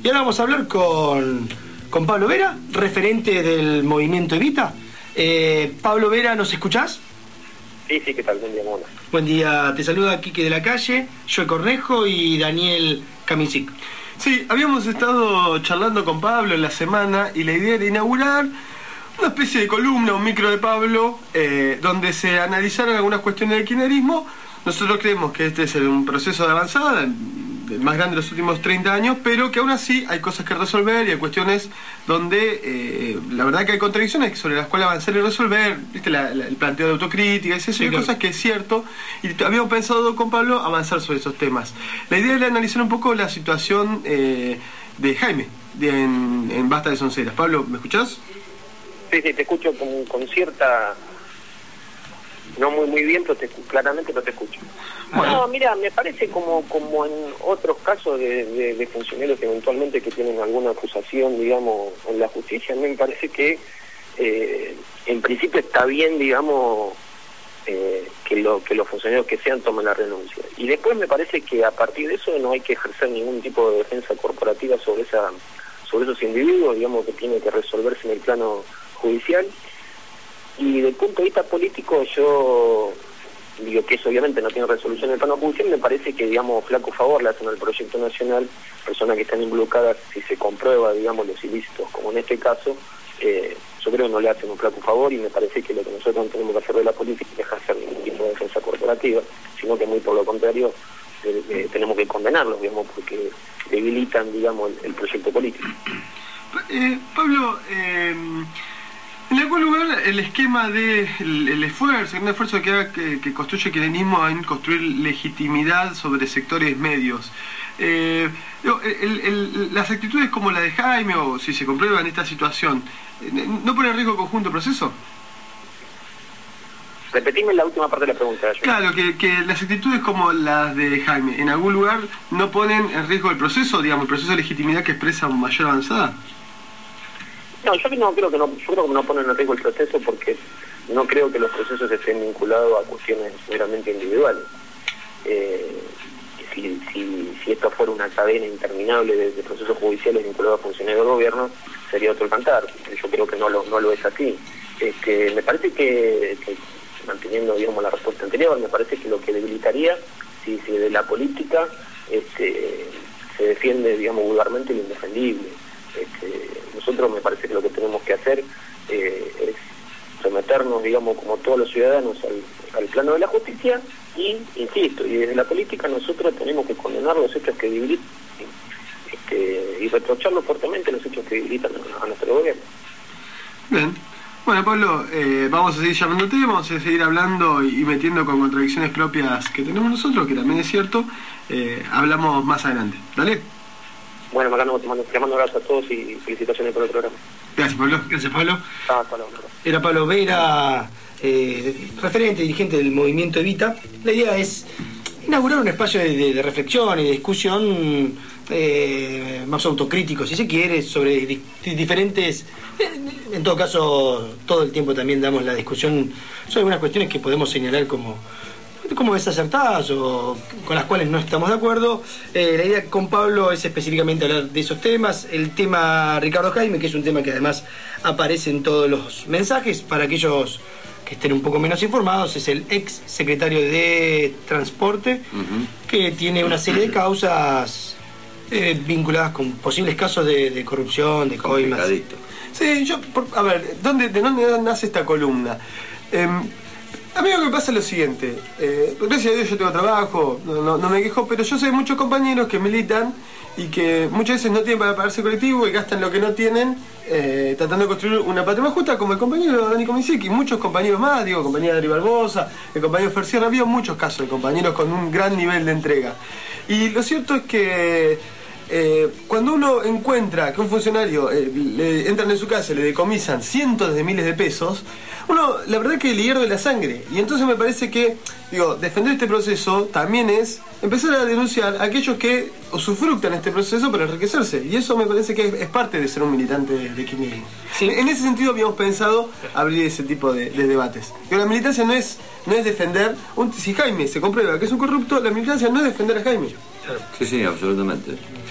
Y ahora vamos a hablar con Pablo Vera, referente del movimiento Evita. Pablo Vera, ¿nos escuchás? Sí, ¿qué tal? Buen día, Mona. Buen día, te saluda Quique de la Calle, Joe Cornejo y Daniel Kamisic. Sí, habíamos estado charlando con Pablo en la semana y la idea era inaugurar una especie de columna, un micro de Pablo, donde se analizaran algunas cuestiones del kirchnerismo. Nosotros creemos que este es un proceso de avanzada, el más grande de los últimos 30 años, pero que aún así hay cosas que resolver y hay cuestiones donde la verdad que hay contradicciones sobre las cuales avanzar y resolver, ¿viste? El planteo de autocrítica, hay cosas que es cierto, y habíamos pensado con Pablo avanzar sobre esos temas. La idea era analizar un poco la situación de Jaime en Basta de Sonceras. Pablo, ¿me escuchás? Sí, te escucho con cierta... No muy bien, pero claramente no te escucho. Bueno. No, mira, me parece como en otros casos de funcionarios eventualmente que tienen alguna acusación, digamos, en la justicia, a mí me parece que en principio está bien, digamos, que los funcionarios que sean tomen la renuncia. Y después me parece que a partir de eso no hay que ejercer ningún tipo de defensa corporativa sobre esos individuos, digamos, que tiene que resolverse en el plano judicial. Y desde el punto de vista político, yo digo que eso obviamente no tiene resolución en el plano judicial. Me parece que, digamos, flaco favor le hacen al proyecto nacional, personas que están involucradas, si se comprueba, digamos, los ilícitos, como en este caso, yo creo que no le hacen un flaco favor, y me parece que lo que nosotros no tenemos que hacer de la política es hacer ningún tipo de defensa corporativa, sino que muy por lo contrario tenemos que condenarlos, digamos, porque debilitan, digamos, el proyecto político. Pablo, en algún lugar el esquema del esfuerzo, un esfuerzo que construye el kirchnerismo en construir legitimidad sobre sectores medios. Las actitudes como la de Jaime, o si se comprueba en esta situación, ¿no pone en riesgo el conjunto del proceso? Repetime la última parte de la pregunta. Claro, que las actitudes como las de Jaime, en algún lugar no ponen en riesgo el proceso, digamos, el proceso de legitimidad que expresa mayor avanzada. No, yo creo que no ponen en riesgo el proceso, porque no creo que los procesos estén vinculados a cuestiones meramente individuales. Si esto fuera una cadena interminable de procesos judiciales vinculados a funcionarios del gobierno, sería otro cantar. Yo creo que no lo es así. Me parece que manteniendo, digamos, la respuesta anterior, me parece que lo que debilitaría, si de la política se defiende, digamos, vulgarmente lo indefendible. Nosotros me parece que lo que tenemos que hacer es someternos, digamos, como todos los ciudadanos al plano de la justicia, y insisto, y desde la política nosotros tenemos que condenar los hechos que debilitan y reprocharlos fuertemente los hechos que debilitan a nuestro gobierno. Bien. Bueno, Pablo, vamos a seguir llamándote, vamos a seguir hablando y metiendo con contradicciones propias que tenemos nosotros, que también es cierto. Hablamos más adelante. Dale. Bueno, Marano, te mando un abrazo a todos y felicitaciones por el programa. Gracias, Pablo. Gracias, Pablo. Hasta luego. Era Pablo Vera, referente, dirigente del movimiento Evita. La idea es inaugurar un espacio de reflexión y de discusión más autocrítico, si se quiere, sobre diferentes... En todo caso, todo el tiempo también damos la discusión sobre algunas cuestiones que podemos señalar como desacertadas o con las cuales no estamos de acuerdo. La idea con Pablo es específicamente hablar de esos temas. El tema Ricardo Jaime, que es un tema que además aparece en todos los mensajes, para aquellos que estén un poco menos informados, es el ex secretario de Transporte, que tiene una serie de causas vinculadas con posibles casos de corrupción, de coimas. Sí, ¿de dónde nace esta columna? A mí lo que me pasa es lo siguiente, gracias a Dios yo tengo trabajo, no me quejo, pero yo sé de muchos compañeros que militan y que muchas veces no tienen para pagarse colectivo y gastan lo que no tienen tratando de construir una patria más justa, como el compañero Dani Kamisic y muchos compañeros más, compañero Adri Barbosa, el compañero Fercier. Había muchos casos de compañeros con un gran nivel de entrega. Y lo cierto es que cuando uno encuentra que un funcionario le entran en su casa y le decomisan cientos de miles de pesos, uno, la verdad, que le hierve la sangre. Y entonces me parece que, defender este proceso también es empezar a denunciar a aquellos que usufructan este proceso para enriquecerse. Y eso me parece que es parte de ser un militante de kirchnerismo. Sí. En ese sentido habíamos pensado abrir ese tipo de debates. Pero la militancia no es defender... Si Jaime se comprueba que es un corrupto, la militancia no es defender a Jaime. Sí, absolutamente.